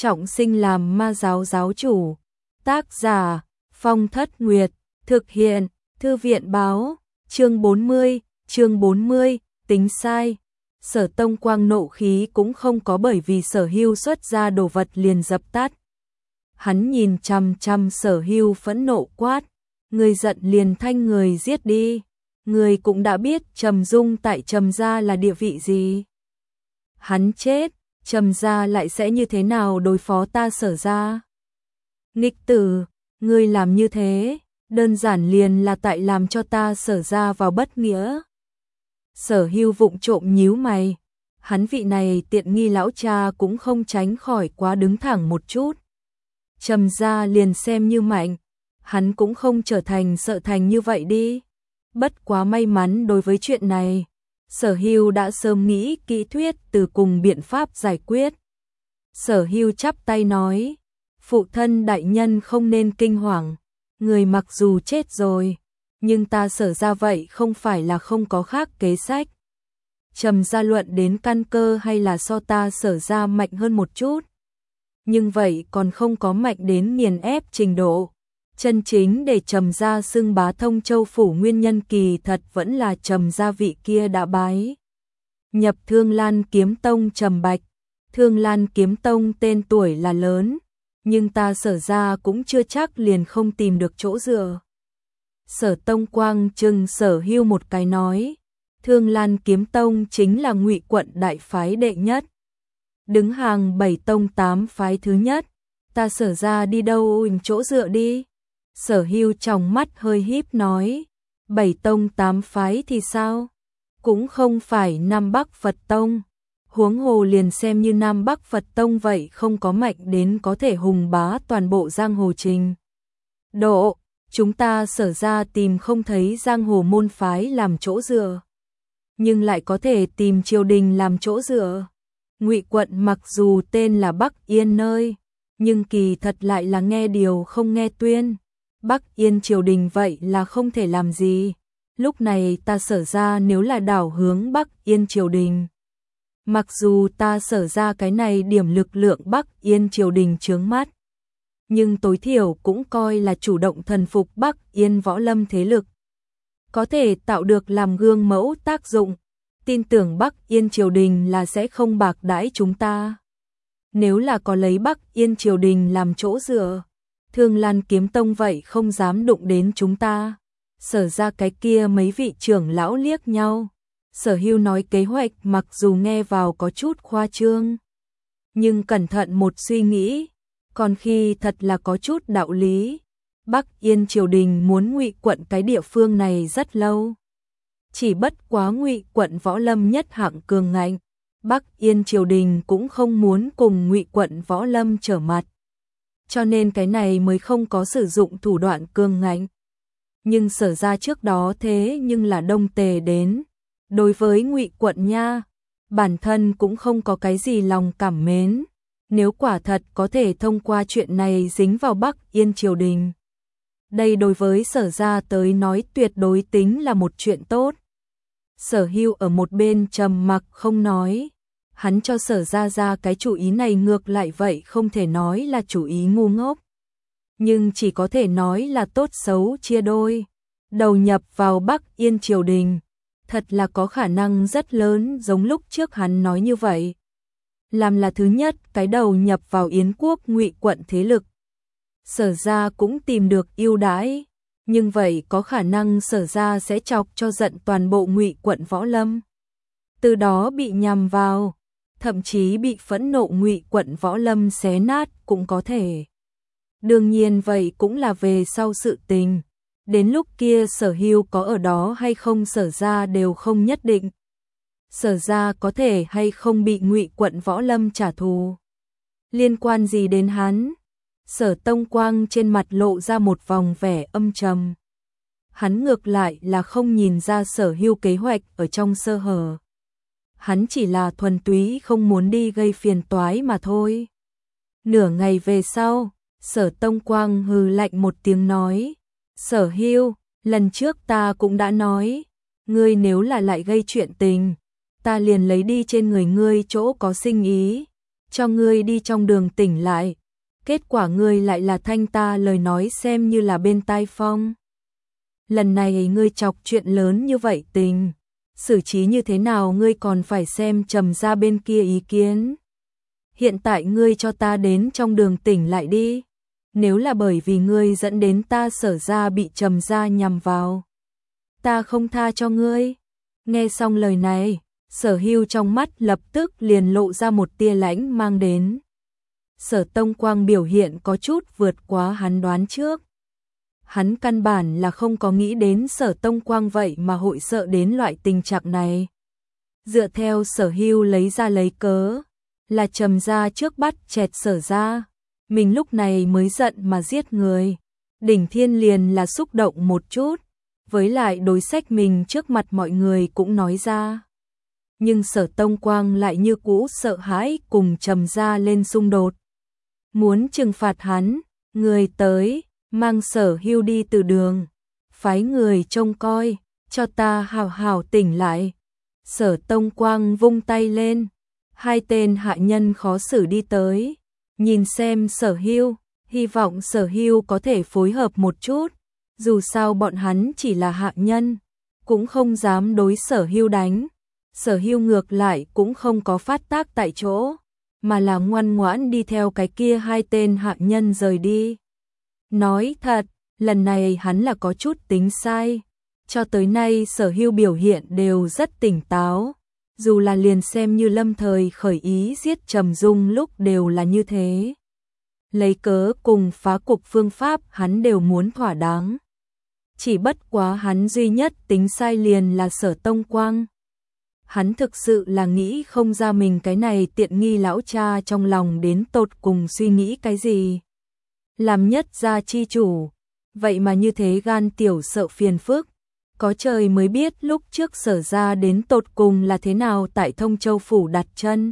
trọng sinh làm ma giáo giáo chủ. Tác giả Phong Thất Nguyệt, thực hiện Thư viện báo, chương 40, tính sai. Sở Tông Quang nộ khí cũng không có bởi vì Sở Hưu xuất ra đồ vật liền dập tắt. Hắn nhìn chằm chằm Sở Hưu phẫn nộ quát, người giận liền thanh người giết đi, người cũng đã biết Trầm Dung tại Trầm gia là địa vị gì. Hắn chết, Trầm gia lại sẽ như thế nào đối phó ta Sở gia? Nghịch tử, ngươi làm như thế, đơn giản liền là tại làm cho ta Sở gia vào bất nghĩa. Sở Hưu vụng trộm nhíu mày, hắn vị này tiện nghi lão cha cũng không tránh khỏi quá đứng thẳng một chút. Trầm gia liền xem như mạnh, hắn cũng không trở thành sợ thành như vậy đi. Bất quá may mắn đối với chuyện này, Sở Hưu đã sớm nghĩ kỹ thuyết từ cùng biện pháp giải quyết. Sở Hưu chắp tay nói, phụ thân đại nhân không nên kinh hoàng, người mặc dù chết rồi, nhưng ta Sở ra vậy không phải là không có khác kế sách. Trầm gia luận đến căn cơ hay là so ta Sở ra mạnh hơn một chút, nhưng vậy còn không có mạnh đến nghiền ép trình độ. Chân chính để Trầm gia xưng bá Thông Châu phủ nguyên nhân kỳ thật vẫn là Trầm gia vị kia đã bái nhập Thương Lan Kiếm Tông Trầm Bạch. Thương Lan Kiếm Tông tên tuổi là lớn, nhưng ta Sở ra cũng chưa chắc liền không tìm được chỗ dựa. Sở Tông Quang chừng Sở Hưu một cái nói, Thương Lan Kiếm Tông chính là Ngụy quận đại phái đệ nhất, đứng hàng 7 tông 8 phái thứ nhất, ta Sở ra đi đâu chỗ dựa đi. Sở Hưu trong mắt hơi híp nói, 7 tông 8 phái thì sao? Cũng không phải Nam Bắc Phật Tông. Huống hồ liền xem như Nam Bắc Phật Tông vậy không có mạnh đến có thể hùng bá toàn bộ giang hồ trình độ. Chúng ta Sở ra tìm không thấy giang hồ môn phái làm chỗ dựa, nhưng lại có thể tìm triều đình làm chỗ dựa. Ngụy quận mặc dù tên là Bắc Yên nơi, nhưng kỳ thật lại là nghe điều không nghe tuyên. Bắc Yên triều đình vậy là không thể làm gì. Lúc này ta Sở ra nếu là đảo hướng Bắc Yên triều đình, mặc dù ta Sở ra cái này điểm lực lượng Bắc Yên triều đình chướng mắt, nhưng tối thiểu cũng coi là chủ động thần phục Bắc Yên võ lâm thế lực, có thể tạo được làm gương mẫu tác dụng. Tin tưởng Bắc Yên triều đình là sẽ không bạc đãi chúng ta. Nếu là có lấy Bắc Yên triều đình làm chỗ dựa, Thương Lan Kiếm Tông vậy không dám đụng đến chúng ta. Sở ra cái kia mấy vị trưởng lão liếc nhau. Sở Hưu nói kế hoạch mặc dù nghe vào có chút khoa trương, nhưng cẩn thận một suy nghĩ, còn khi thật là có chút đạo lý. Bắc Yên triều đình muốn Ngụy quận cái địa phương này rất lâu, chỉ bất quá Ngụy quận võ lâm nhất hạng cường ngạnh, Bắc Yên triều đình cũng không muốn cùng Ngụy quận võ lâm trở mặt, cho nên cái này mới không có sử dụng thủ đoạn cường ngạnh. Nhưng Sở ra trước đó thế nhưng là đông tề đến, đối với Ngụy quận nha, bản thân cũng không có cái gì lòng cảm mến. Nếu quả thật có thể thông qua chuyện này dính vào Bắc Yên triều đình, đây đối với Sở ra tới nói tuyệt đối tính là một chuyện tốt. Sở Hưu ở một bên trầm mặc không nói, hắn cho Sở ra cái chủ ý này ngược lại vậy không thể nói là chủ ý ngu ngốc, nhưng chỉ có thể nói là tốt xấu chia đôi. Đầu nhập vào Bắc Yên triều đình, thật là có khả năng rất lớn giống lúc trước hắn nói như vậy. Làm là thứ nhất cái đầu nhập vào Yến quốc Ngụy quận thế lực, Sở ra cũng tìm được ưu đãi, nhưng vậy có khả năng Sở ra sẽ chọc cho giận toàn bộ Ngụy quận võ lâm, từ đó bị nhằm vào, thậm chí bị phẫn nộ Ngụy quận võ lâm xé nát cũng có thể. Đương nhiên vậy cũng là về sau sự tình, đến lúc kia Sở Hưu có ở đó hay không Sở ra đều không nhất định. Sở ra có thể hay không bị Ngụy quận võ lâm trả thù, liên quan gì đến hắn? Sở Tông Quang trên mặt lộ ra một vòng vẻ âm trầm. Hắn ngược lại là không nhìn ra Sở Hưu kế hoạch ở trong sơ hở. Hắn chỉ là thuần túy không muốn đi gây phiền toái mà thôi. Nửa ngày về sau, Sở Tông Quang hừ lạnh một tiếng nói, Sở Hưu, lần trước ta cũng đã nói, ngươi nếu là lại gây chuyện tình, ta liền lấy đi trên người ngươi chỗ có sinh ý. cho ngươi đi trong đường tỉnh lại. Kết quả ngươi lại là thanh ta lời nói xem như là bên tai phong. Lần này ngươi chọc chuyện lớn như vậy tình, xử trí như thế nào ngươi còn phải xem Trầm gia bên kia ý kiến. Hiện tại ngươi cho ta đến trong đường tỉnh lại đi. Nếu là bởi vì ngươi dẫn đến ta Sở gia bị Trầm gia nhằm vào, ta không tha cho ngươi. Nghe xong lời này, Sở Hưu trong mắt lập tức liền lộ ra một tia lãnh mang đến. Sở Tông Quang biểu hiện có chút vượt quá hắn đoán trước. Hắn căn bản là không có nghĩ đến Sở Tông Quang vậy mà hội sợ đến loại tình trạng này. Dựa theo Sở Hưu lấy cớ, là Trầm gia trước bắt chẹt Sở gia, mình lúc này mới giận mà giết người. Đỉnh Thiên liền là xúc động một chút, với lại đối sách mình trước mặt mọi người cũng nói ra. Nhưng Sở Tông Quang lại như cũ sợ hãi cùng Trầm gia lên xung đột. Muốn trừng phạt hắn, người tới, mang Sở Hưu đi từ đường, phái người trông coi, cho ta hào hào tỉnh lại. Sở Tông Quang vung tay lên, hai tên hạ nhân khó xử đi tới, nhìn xem Sở Hưu, hy vọng Sở Hưu có thể phối hợp một chút, dù sao bọn hắn chỉ là hạ nhân, cũng không dám đối Sở Hưu đánh. Sở Hưu ngược lại cũng không có phát tác tại chỗ, mà là ngoan ngoãn đi theo cái kia hai tên hạ nhân rời đi. Nói thật, lần này hắn là có chút tính sai. Cho tới nay Sở Hưu biểu hiện đều rất tỉnh táo, dù là liền xem như lâm thời khởi ý giết Trầm Dung lúc đều là như thế. Lấy cớ cùng phá cục phương pháp hắn đều muốn thỏa đáng. Chỉ bất quá hắn duy nhất tính sai liền là Sở Tông Quang. Hắn thực sự là nghĩ không ra mình cái này tiện nghi lão cha trong lòng đến tột cùng suy nghĩ cái gì. Làm nhất gia chi chủ, vậy mà như thế gan tiểu sợ phiền phức. Có trời mới biết lúc trước Sở gia đến tột cùng là thế nào tại Thông Châu phủ đặt chân.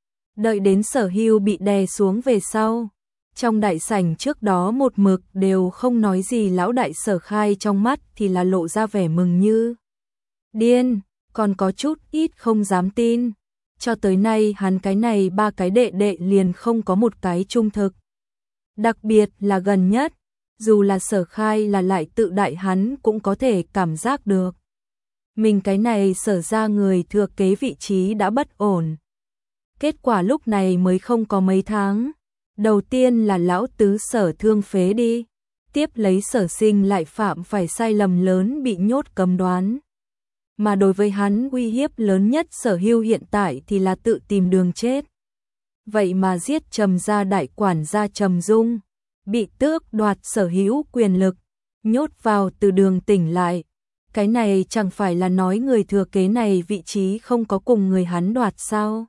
Đợi đến Sở Hưu bị đè xuống về sau, trong đại sảnh trước đó một mực đều không nói gì, lão đại Sở Khai trong mắt thì là lộ ra vẻ mừng như điên, còn có chút ít không dám tin. Cho tới nay hắn cái này ba cái đệ đệ liền không có một cái trung thực. Đặc biệt là gần nhất, dù là Sở Khai là lại tự đại hắn cũng có thể cảm giác được. Mình cái này Sở ra người thừa kế vị trí đã bất ổn. Kết quả lúc này mới không có mấy tháng. Đầu tiên là lão tứ Sở Thương phế đi. Tiếp lấy Sở Sinh lại phạm phải sai lầm lớn bị nhốt cấm đoán. Mà đối với hắn uy hiếp lớn nhất Sở Hưu hiện tại thì là tự tìm đường chết. Vậy mà giết Trầm gia đại quản gia Trầm Dung, bị tước đoạt sở hữu quyền lực, nhốt vào từ đường tỉnh lại. Cái này chẳng phải là nói người thừa kế này vị trí không có cùng người hắn đoạt sao?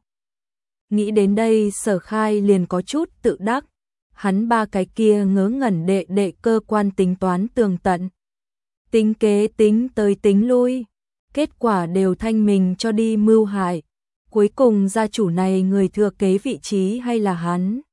Nghĩ đến đây Sở Khai liền có chút tự đắc, hắn ba cái kia ngớ ngẩn đệ đệ cơ quan tính toán tường tận. Tính kế tính tới tính lui, kết quả đều thanh mình cho đi mưu hại. Cuối cùng gia chủ này người thừa kế vị trí hay là hắn?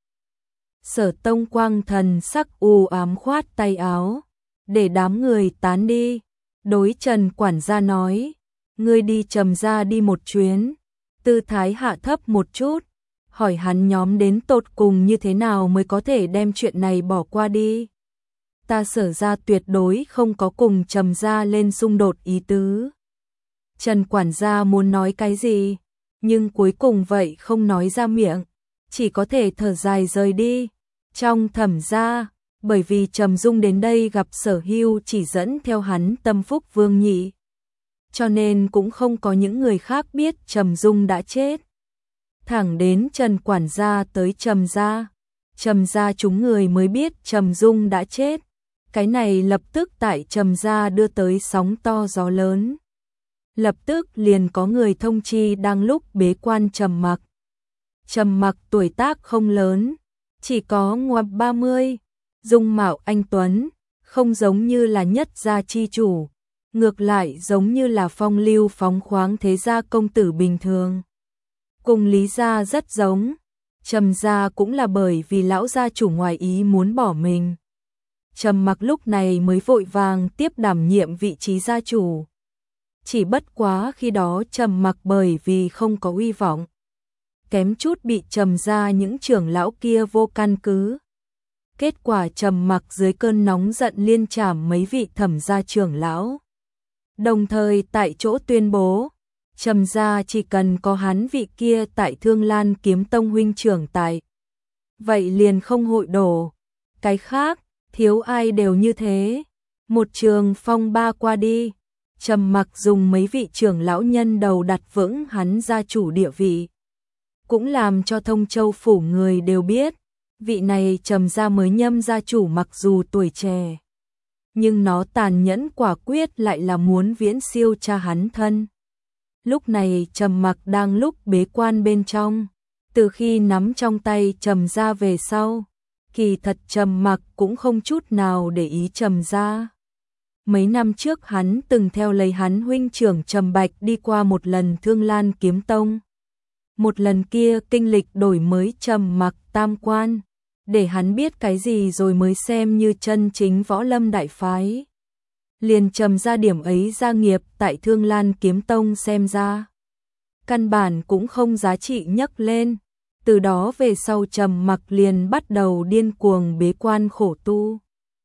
Sở Tông Quang thần sắc u ám khoát tay áo, để đám người tán đi. Đối Trần quản gia nói, ngươi đi Trầm gia đi một chuyến, tư thái hạ thấp một chút, hỏi hắn nhóm đến tột cùng như thế nào mới có thể đem chuyện này bỏ qua đi. Ta Sở gia tuyệt đối không có cùng Trầm gia lên xung đột ý tứ. Trần quản gia muốn nói cái gì, nhưng cuối cùng vậy không nói ra miệng, chỉ có thể thở dài rời đi. Trong Thẩm gia, bởi vì Trầm Dung đến đây gặp Sở Hưu chỉ dẫn theo hắn tâm phúc Vương Nhị, cho nên cũng không có những người khác biết Trầm Dung đã chết. Thẳng đến Trần quản gia tới Trầm gia chúng người mới biết Trầm Dung đã chết. Cái này lập tức tại Trầm gia đưa tới sóng to gió lớn. Lập tức liền có người thông chi đang lúc bế quan Trầm Mặc. Trầm Mặc tuổi tác không lớn, chỉ có ngoằm 30, dung mạo anh tuấn, không giống như là nhất gia chi chủ, ngược lại giống như là phong lưu phóng khoáng thế gia công tử bình thường. Cùng Lý gia rất giống, Trầm gia cũng là bởi vì lão gia chủ ngoài ý muốn bỏ mình. Trầm Mặc lúc này mới vội vàng tiếp đảm nhiệm vị trí gia chủ. Chỉ bất quá khi đó Trầm Mặc bởi vì không có uy vọng, kém chút bị Trầm gia những trưởng lão kia vô căn cứ. Kết quả Trầm Mặc dưới cơn nóng giận liên trảm mấy vị Thẩm gia trưởng lão. Đồng thời tại chỗ tuyên bố, Trầm gia chỉ cần có hắn vị kia tại Thương Lan Kiếm Tông huynh trưởng tại. Vậy liền không hội đổ. Cái khác, thiếu ai đều như thế. Một trường phong ba qua đi, Trầm Mặc dùng mấy vị trưởng lão nhân đầu đặt vững hắn gia chủ địa vị. Cũng làm cho Thông Châu phủ người đều biết, vị này Trầm gia mới nhâm gia chủ mặc dù tuổi trẻ, nhưng nó tàn nhẫn quả quyết lại là muốn viễn siêu cha hắn thân. Lúc này Trầm Mặc đang lúc bế quan bên trong, từ khi nắm trong tay Trầm gia về sau, kỳ thật Trầm Mặc cũng không chút nào để ý Trầm gia. Mấy năm trước hắn từng theo lấy hắn huynh trưởng Trầm Bạch đi qua một lần Thương Lan Kiếm Tông. Một lần kia kinh lịch đổi mới Trầm Mặc tam quan, để hắn biết cái gì rồi mới xem như chân chính võ lâm đại phái. Liền Trầm gia điểm ấy gia nghiệp tại Thương Lan Kiếm Tông xem ra căn bản cũng không giá trị nhắc lên. Từ đó về sau Trầm Mặc liền bắt đầu điên cuồng bế quan khổ tu.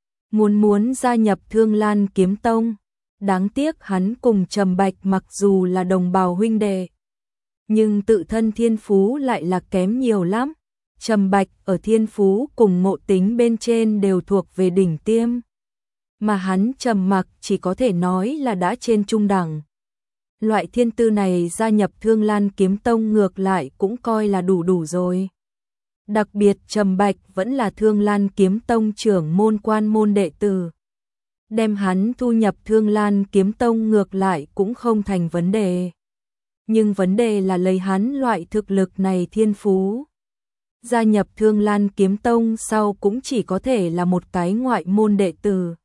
Muốn gia nhập Thương Lan Kiếm Tông, đáng tiếc hắn cùng Trầm Bạch mặc dù là đồng bào huynh đệ, nhưng tự thân thiên phú lại là kém nhiều lắm. Trầm Bạch ở thiên phú cùng ngộ tính bên trên đều thuộc về đỉnh tiêm, mà hắn Trầm Mặc chỉ có thể nói là đã trên trung đẳng. Loại thiên tư này gia nhập Thương Lan Kiếm Tông ngược lại cũng coi là đủ rồi. Đặc biệt Trầm Bạch vẫn là Thương Lan Kiếm Tông trưởng môn quan môn đệ tử. Đem hắn thu nhập Thương Lan Kiếm Tông ngược lại cũng không thành vấn đề. Nhưng vấn đề là lấy hắn loại thực lực này thiên phú. Gia nhập Thương Lan Kiếm Tông sau cũng chỉ có thể là một cái ngoại môn đệ tử.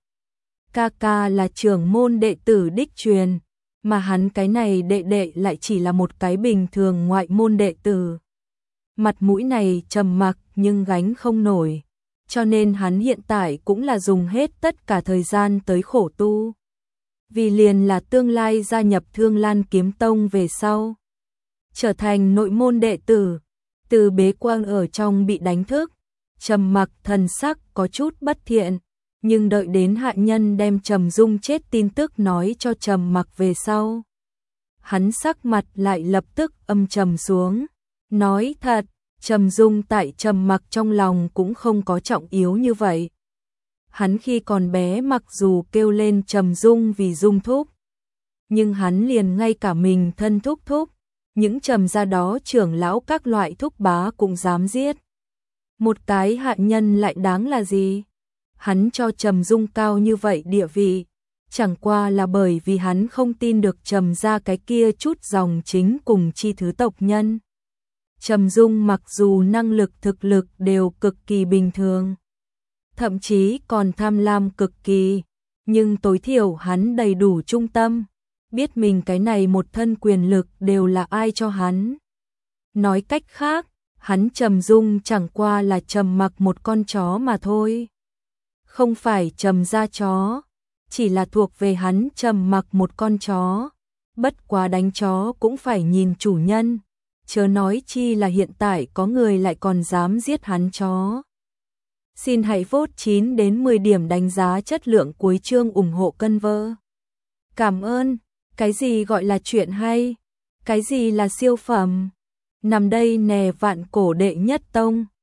Ca là trưởng môn đệ tử đích truyền, mà hắn cái này đệ lại chỉ là một cái bình thường ngoại môn đệ tử. Mặt mũi này Trầm Mặc nhưng gánh không nổi, cho nên hắn hiện tại cũng là dùng hết tất cả thời gian tới khổ tu. Vì liền là tương lai gia nhập Thương Lan Kiếm Tông về sau, trở thành nội môn đệ tử. Từ bế quan ở trong bị đánh thức, Trầm Mặc thần sắc có chút bất thiện, nhưng đợi đến hạ nhân đem Trầm Dung chết tin tức nói cho Trầm Mặc về sau, hắn sắc mặt lại lập tức âm trầm xuống. Nói thật, Trầm Dung tại Trầm Mặc trong lòng cũng không có trọng yếu như vậy. Hắn khi còn bé mặc dù kêu lên Trầm Dung vì Dung thúc, nhưng hắn liền ngay cả mình thân thúc thúc, những Trầm gia đó trưởng lão các loại thúc bá cũng dám giết. Một cái hạ nhân lại đáng là gì? Hắn cho Trầm Dung cao như vậy địa vị, chẳng qua là bởi vì hắn không tin được Trầm gia cái kia chút dòng chính cùng chi thứ tộc nhân. Trầm Dung mặc dù năng lực thực lực đều cực kỳ bình thường, thậm chí còn tham lam cực kỳ, nhưng tối thiểu hắn đầy đủ trung tâm, biết mình cái này một thân quyền lực đều là ai cho hắn. Nói cách khác, hắn Trầm Dung chẳng qua là Trầm Mặc một con chó mà thôi. Không phải Trầm gia chó, chỉ là thuộc về hắn Trầm Mặc một con chó. Bất quá đánh chó cũng phải nhìn chủ nhân, chớ nói chi là hiện tại có người lại còn dám giết hắn chó. Xin hãy vote 9 đến 10 điểm đánh giá chất lượng cuối chương ủng hộ cân vơ. Cảm ơn. Cái gì gọi là chuyện hay? Cái gì là siêu phẩm? Nằm đây nè vạn cổ đệ nhất tông.